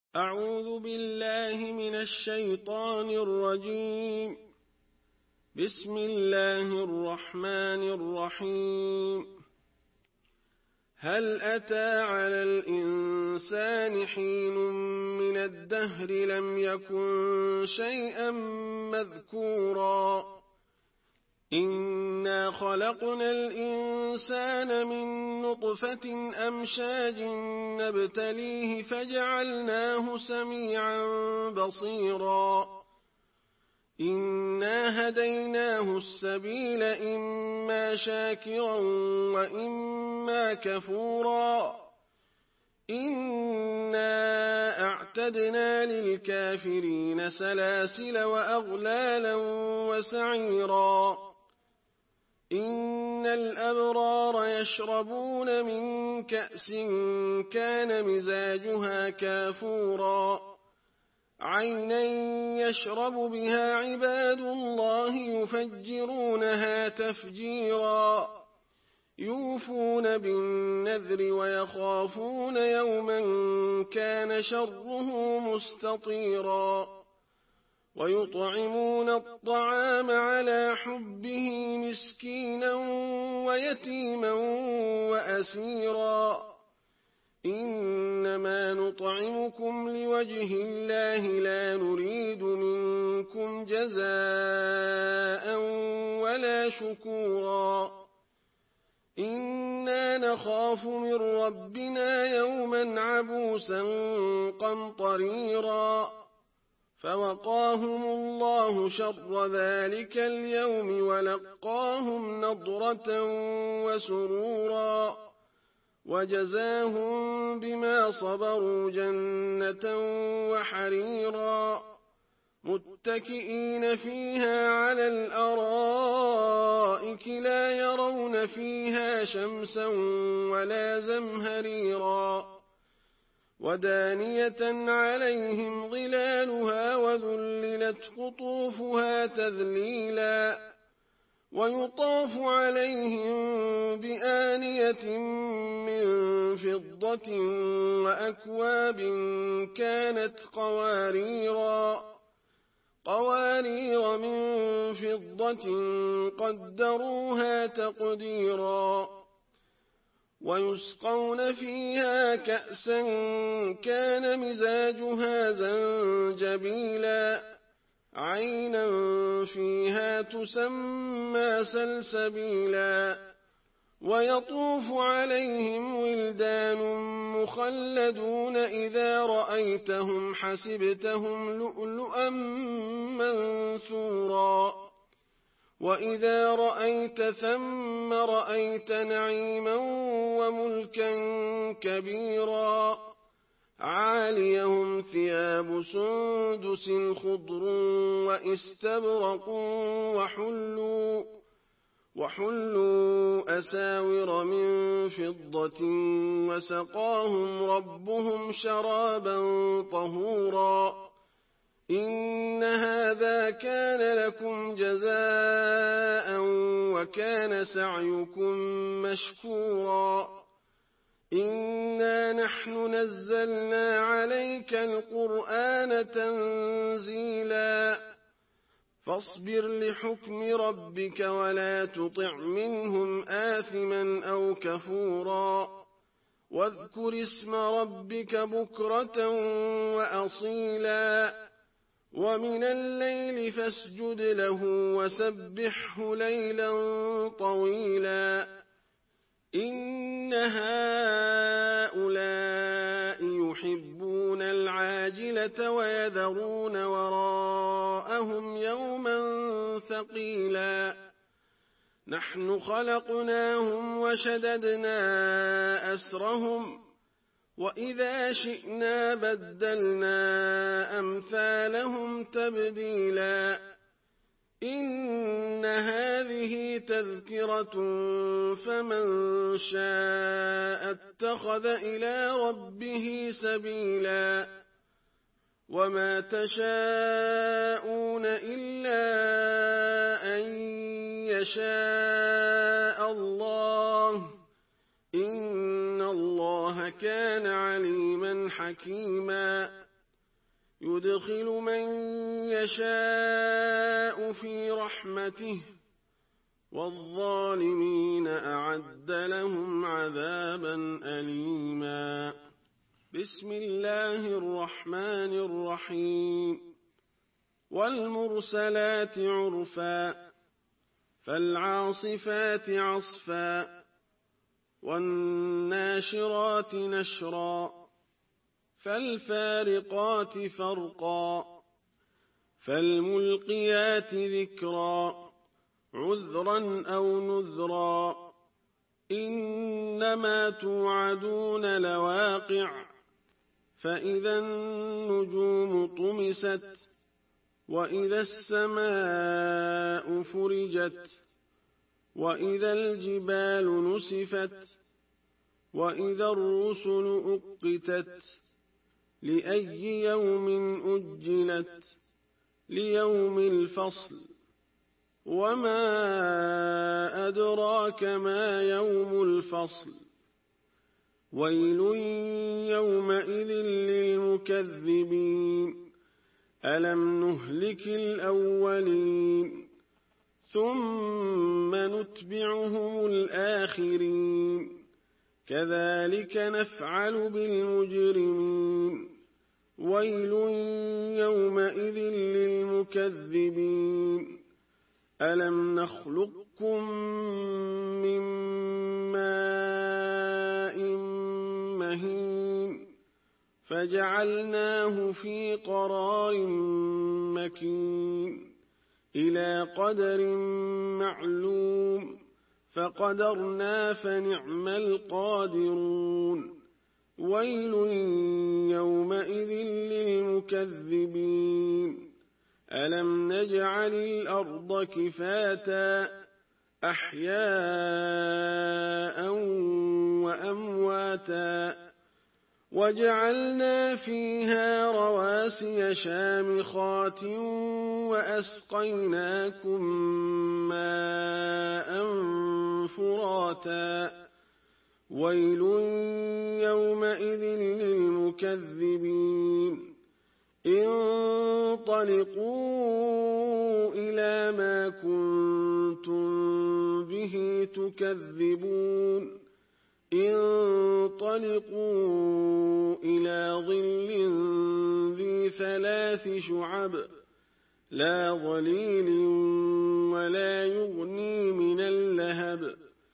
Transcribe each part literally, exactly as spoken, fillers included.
أعوذ بالله من الشيطان الرجيم. بسم الله الرحمن الرحيم. هل أتى على الإنسان حين من الدهر لم يكن شيئا مذكورا إنا خلقنا الإنسان من نطفة أمشاج نبتليه فجعلناه سميعا بصيرا إنا هديناه السبيل إما شاكرا وإما كفورا إنا أعتدنا للكافرين سلاسل وأغلالا وسعيرا إن الأبرار يشربون من كأس كان مزاجها كافورا عينا يشرب بها عباد الله يفجرونها تفجيرا يوفون بالنذر ويخافون يوما كان شره مستطيرا ويطعمون الطعام على حبه مسكينا ويتيما وأسيرا إنما نطعمكم لوجه الله لا نريد منكم جزاء ولا شكورا إنا نخاف من ربنا يوما عبوسا قمطريرا فوقاهم الله شر ذلك اليوم ولقاهم نضرة وسرورا وجزاهم بما صبروا جنة وحريرا متكئين فيها على الأرائك لا يرون فيها شمسا ولا زمهريرا ودانية عليهم ظلالها وذللت قطوفها تذليلا ويطاف عليهم بآنية من فضة وأكواب كانت قواريرا قوارير من فضة قدروها تقديرا ويسقون فيها كأسا كان مزاجها زنجبيلا عينا فيها تسمى سلسبيلا ويطوف عليهم ولدان مخلدون إذا رأيتهم حسبتهم لؤلؤا منثورا وإذا رأيت ثم رأيت نعيما وملكا كبيرا عاليهم ثياب سندس خضر وإستبرق وحلوا, وحلوا أساور من فضة وسقاهم ربهم شرابا طهورا إن هذا كان لكم جزاء وكان سعيكم مشكورا إنا نحن نزلنا عليك القرآن تنزيلا فاصبر لحكم ربك ولا تطع منهم آثما أو كفورا واذكر اسم ربك بكرة وأصيلا ومن الليل فاسجد له وسبحه ليلا طويلا إن هؤلاء يحبون العاجلة ويذرون وراءهم يوما ثقيلا نحن خلقناهم وشددنا أسرهم وإذا شئنا بدلنا أمثالهم تبديلا إن هذه تذكرة فمن شاء اتخذ إلى ربه سبيلا وما تشاءون إلا أن يشاء الله إن الله كان عليما حكيما يدخل من يشاء في رحمته والظالمين أعد لهم عذابا أليما. بسم الله الرحمن الرحيم. والمرسلات عرفا فالعاصفات عصفا والناشرات نشرا فالفارقات فرقا فالملقيات ذكرا عذرا أو نذرا إنما توعدون لواقع فإذا النجوم طمست وإذا السماء فرجت وإذا الجبال نسفت وإذا الرسل أقتت لأي يوم أجلت ليوم الفصل وما أدراك ما يوم الفصل ويل يومئذ للمكذبين ألم نهلك الأولين ثم نتبعهم الآخرين كذلك نفعل بالمجرمين ويل يومئذ للمكذبين ألم نخلقكم من ماء مهين فجعلناه في قرار مكين إلى قدر معلوم فقدرنا فنعم القادرون ويل يومئذ للمكذبين ألم نجعل الأرض كفاتا أحياء وأمواتا وجعلنا فيها رواسي شامخات وأسقيناكم ماء فراتا ويل يومئذ للمكذبين انطلقوا إلى ما كنتم به تكذبون انطلقوا إلى ظل ذي ثلاث شعب لا ظليل ولا يغني من اللهب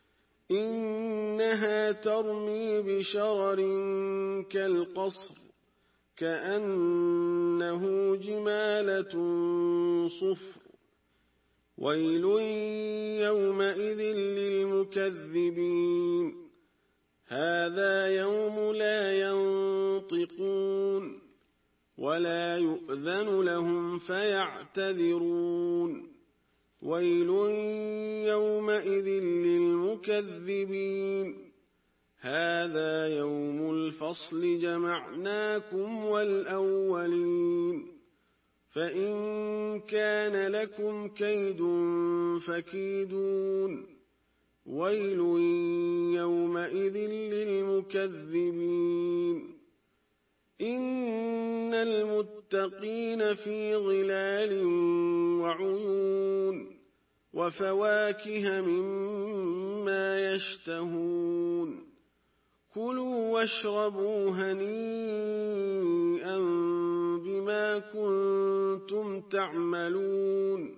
إنها ترمي بشرر كالقصر كأنه جمالة صفر ويل يومئذ للمكذبين هذا يوم لا ينطقون ولا يؤذن لهم فيعتذرون ويل يومئذ للمكذبين هذا يوم الفصل جمعناكم والأولين فإن كان لكم كيد فكيدون ويل يومئذ للمكذبين إن المتقين في ظلال وعيون وفواكه مما يشتهون كلوا واشربوا هنيئا بما كنتم تعملون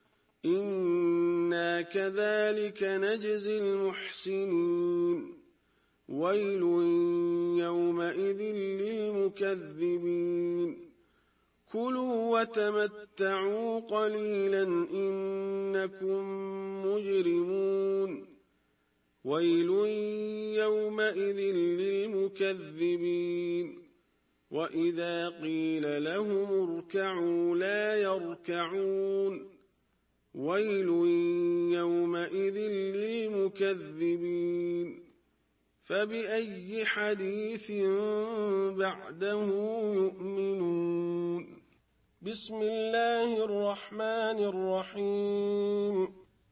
إنا كذلك نجزي المحسنين ويل يومئذ للمكذبين كلوا وتمتعوا قليلا إنكم مجرمون ويل يومئذ للمكذبين وإذا قيل لهم اركعوا لا يركعون ويل يومئذ للمكذبين فبأي حديث بعده يؤمنون بسم الله الرحمن الرحيم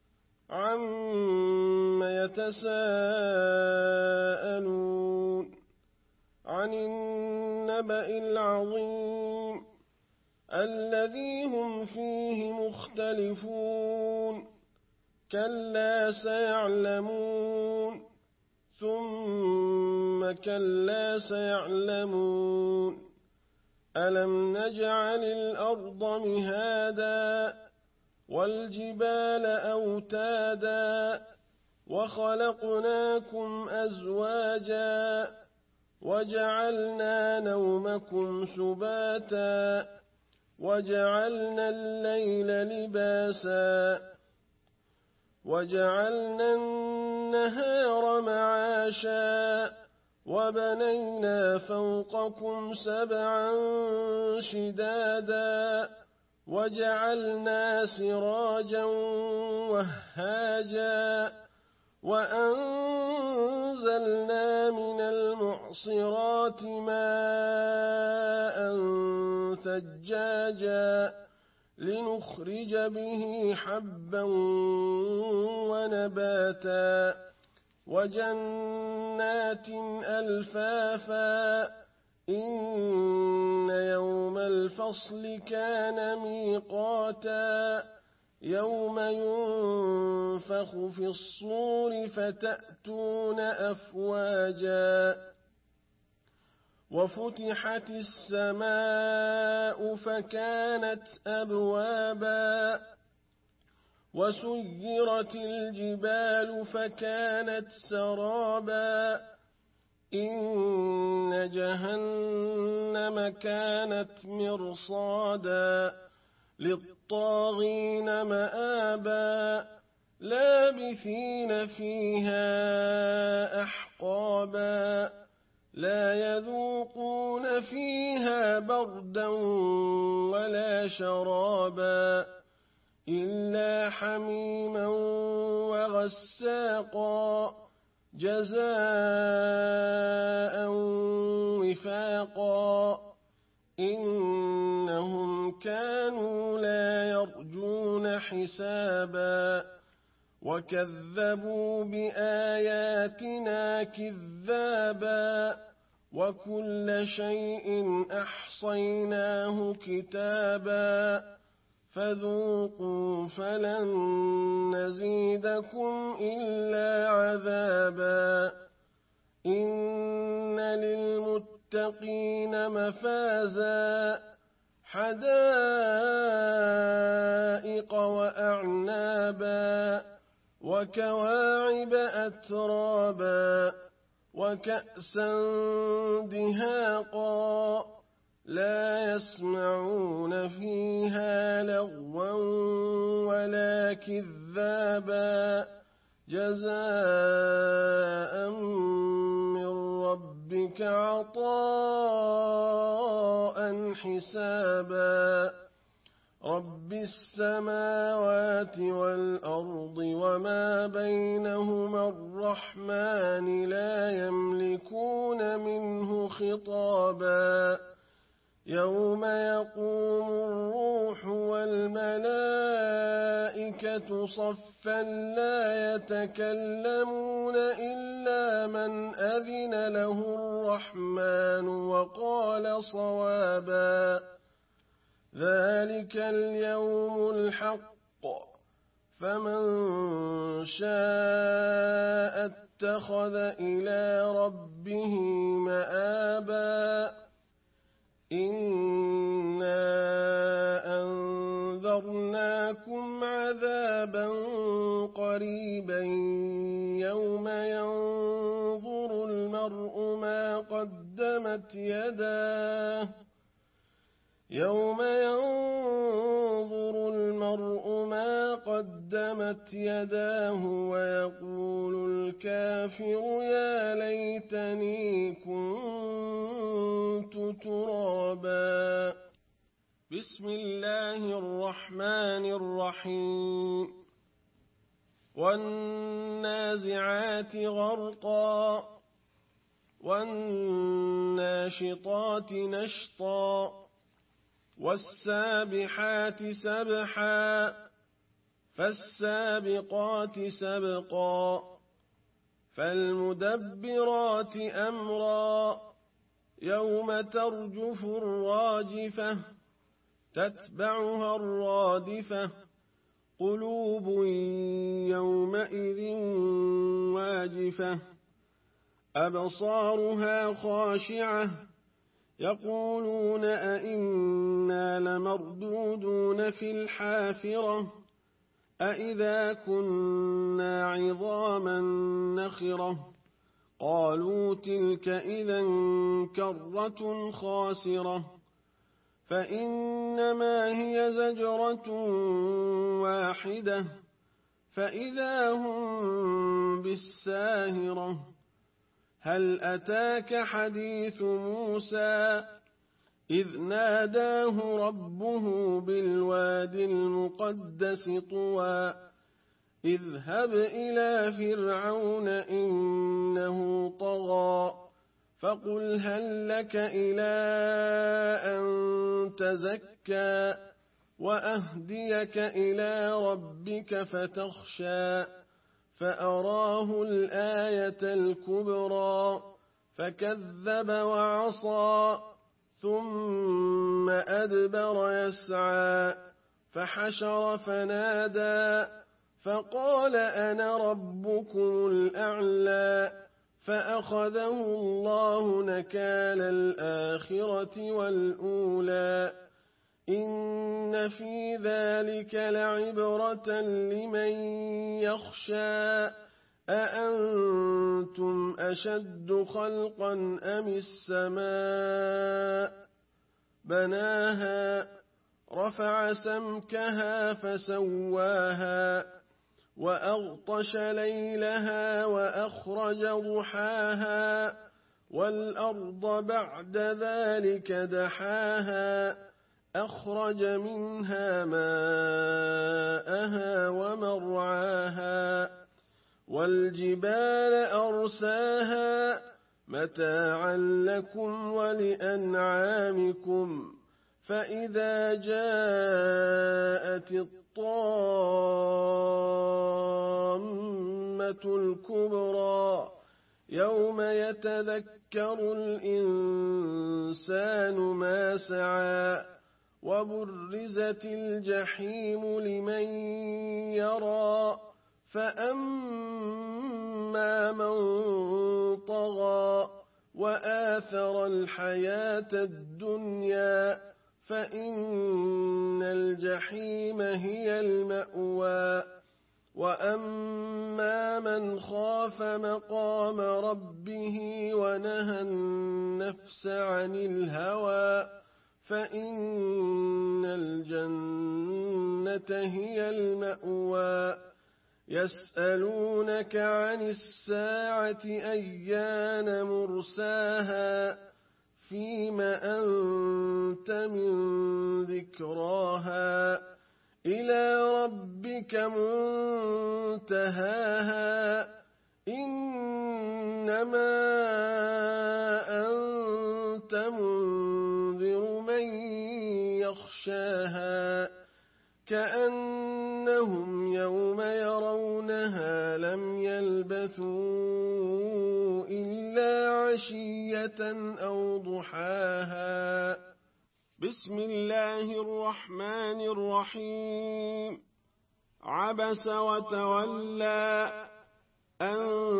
عم يتساءلون عن النبأ العظيم الذي هم فيه مختلفون كلا سيعلمون ثم كلا سيعلمون ألم نجعل الأرض مهادا والجبال أوتادا وخلقناكم أزواجا وجعلنا نومكم سباتا وجعلنا الليل لباسا وجعلنا النهار معاشا وبنينا فوقكم سبعا شدادا وجعلنا سراجا وهاجا وأنزلنا من المعصرات ماء ثجاجا لنخرج به حبا ونباتا وجنات ألفافا إن يوم الفصل كان ميقاتا يوم ينفخ في الصور فتأتون أفواجا وفتحت السماء فكانت أبوابا وسيرت الجبال فكانت سرابا إن جهنم كانت مرصادا للطاغين مآبا لابثين فيها أحقابا لا يذوقون فيها بردا ولا شرابا إلا حميما وغساقا جزاء وفاقا إنهم كانوا لا يرجون حسابا وكذبوا بآياتنا كذابا وكل شيء أحصيناه كتابا فذوقوا فلن نزيدكم إلا عذابا إن للمتقين مفازا حدائق وأعنابا وكواعب أترابا وكأسا دهاقا لا يسمعون فيها لغوا ولا كذابا جزاء من ربك عطاء حسابا رب السماوات والأرض وما بينهما الرحمن لا يملكون منه خطابا يوم يقوم الروح والملائكة صفا لا يتكلمون إلا من أذن له الرحمن وقال صوابا ذلك اليوم الحق فمن شاء اتخذ إلى ربه مآبا إنا أنذرناكم عذابا قريبا يوم ينظر المرء ما قدمت يداه يوم ينظر المرء ما قدمت يداه ويقول الكافر يا ليتني كنت ترابا بسم الله الرحمن الرحيم والنازعات غرقا والناشطات نشطا والسابحات سبحا فالسابقات سبقا فالمدبرات أمرا يوم ترجف الراجفة تتبعها الرادفة قلوب يومئذ واجفة أبصارها خاشعة يقولون أئنا لمردودون في الحافرة أئذا كنا عظاما نخرة قالوا تلك إذا كرة خاسرة فإنما هي زجرة واحدة فإذا هم بالساهرة هل أتاك حديث موسى إذ ناداه ربه بالواد المقدس طوى اذهب إلى فرعون إنه طغى فقل هل لك إلى أن تزكى وأهديك إلى ربك فتخشى فأراه الآية الكبرى فكذب وعصى ثم أدبر يسعى فحشر فنادى فقال أنا ربكم الأعلى فأخذه الله نكال الآخرة والأولى إن في ذلك لعبرة لمن يخشى أأنتم أشد خلقا أم السماء بناها رفع سمكها فسواها وأغطش ليلها وأخرج ضحاها والأرض بعد ذلك دحاها أخرج منها ماءها ومرعاها والجبال أرساها متاعا لكم ولأنعامكم فإذا جاءت الطامة الكبرى يوم يتذكر الإنسان ما سعى وبرزت الجحيم لمن يرى فأما من طغى وآثر الحياة الدنيا فإن الجحيم هي المأوى وأما من خاف مقام ربه ونهى النفس عن الهوى فإن الجنة هي المأوى يسألونك عن الساعة أيان مرساها فيم أنت من ذكراها إلى ربك منتهاها إنما أنت منذر من يخشاها كأنهم يوم يرونها لم يلبثوا إلا عشية أو ضحاها بسم الله الرحمن الرحيم عبس وتولى أن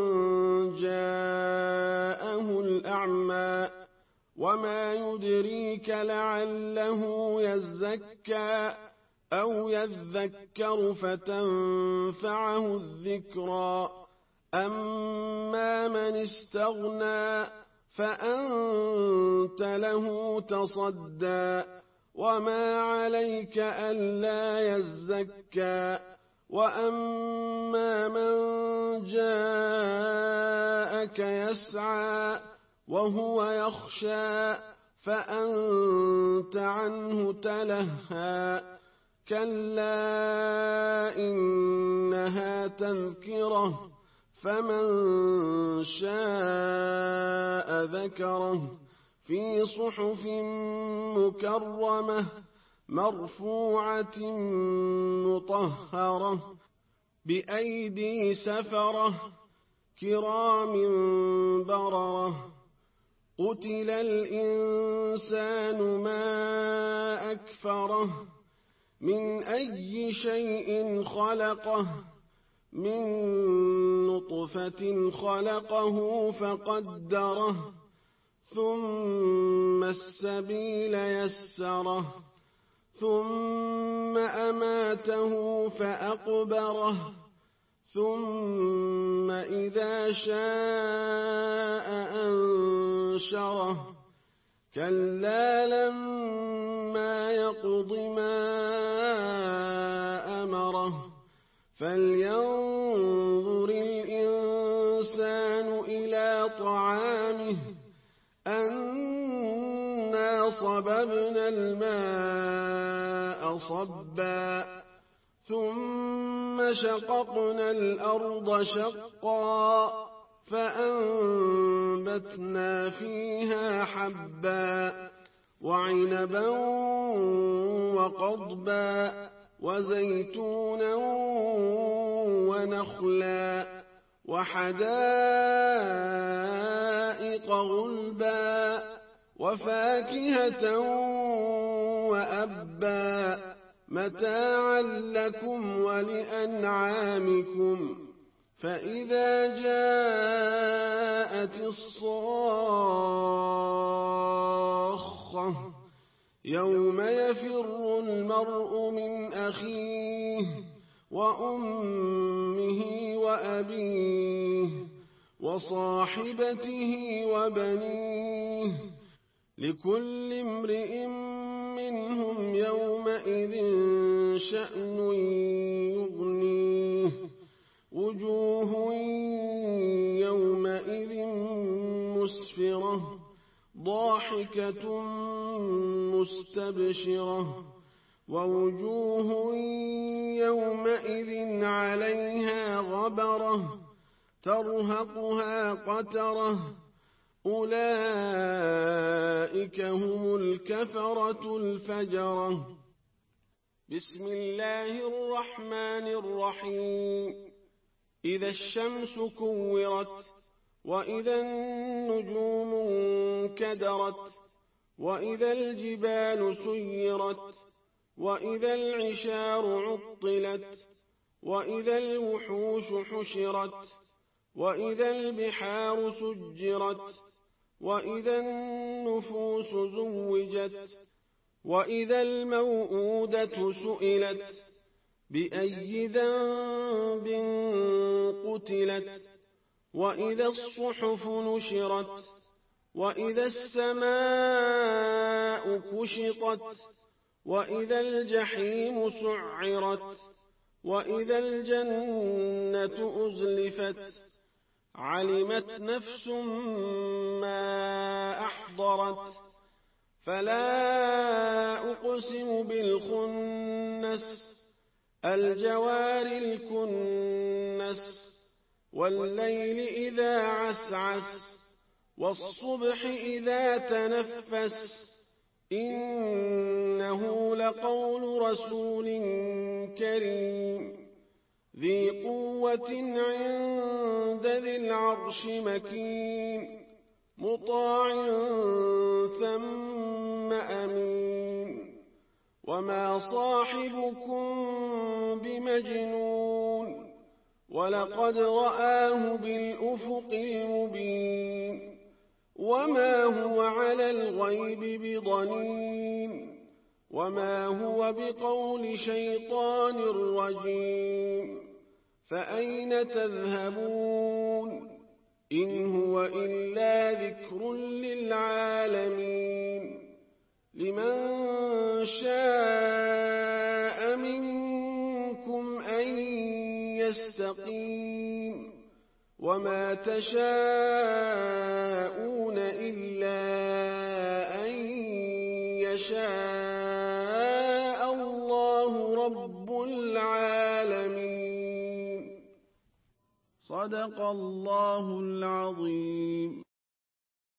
جاءه الأعمى وما يدريك لعله يزكى أو يذكر فتنفعه الذكرى أما من استغنى فأنت له تصدى وما عليك ألا يزكى وأما من جاءك يسعى وهو يخشى فأنت عنه تلهى كلا إنها تذكرة فمن شاء ذكره في صحف مكرمة مرفوعة مطهرة بأيدي سفرة كرام بررة قتل الإنسان ما أكفره فأكفره من أي شيء خلقه من نطفة خلقه فقدره ثم السبيل يسره ثم أماته فأقبره ثم إذا شاء أنشره كلا لما يقض ما أمره فلينظر الإنسان إلى طعامه أنا صببنا الماء صبا ثم شققنا الأرض شقا فأنبتنا فيها حبا وعنبا وقضبا وزيتونا ونخلا وحدائق غلبا وفاكهة وأبا متاعا لكم ولأنعامكم فإذا جاءت الصاخة يوم يفر المرء من أخيه وأمه وأبيه وصاحبته وبنيه لكل امرئ منهم يومئذ شأن يغنيه وجوه يومئذ مسفرة ضاحكة مستبشرة ووجوه يومئذ عليها غبرة ترهقها قترة أولئك هم الكفرة الفجرة بسم الله الرحمن الرحيم إذا الشمس كورت وإذا النجوم انكدرت وإذا الجبال سيرت وإذا العشار عطلت وإذا الوحوش حشرت وإذا البحار سجرت وإذا النفوس زوجت وإذا الموءودة سئلت بأي ذنب قتلت وإذا الصحف نشرت وإذا السماء كشطت وإذا الجحيم سعرت وإذا الجنة أزلفت علمت نفس ما أحضرت فلا أقسم بالخنس الجوار الكنس والليل إذا عسعس والصبح إذا تنفس إنه لقول رسول كريم ذي قوة عند ذي العرش مكين مطاع ثم أمين وما صاحبكم بمجنون ولقد رآه بالأفق المبين وما هو على الغيب بضنين وما هو بقول شيطان رجيم فأين تذهبون إن هو إلا ذكر للعالمين لمن شاء منكم أن يستقيم وما تشاءون إلا أن يشاء الله رب العالمين صدق الله العظيم.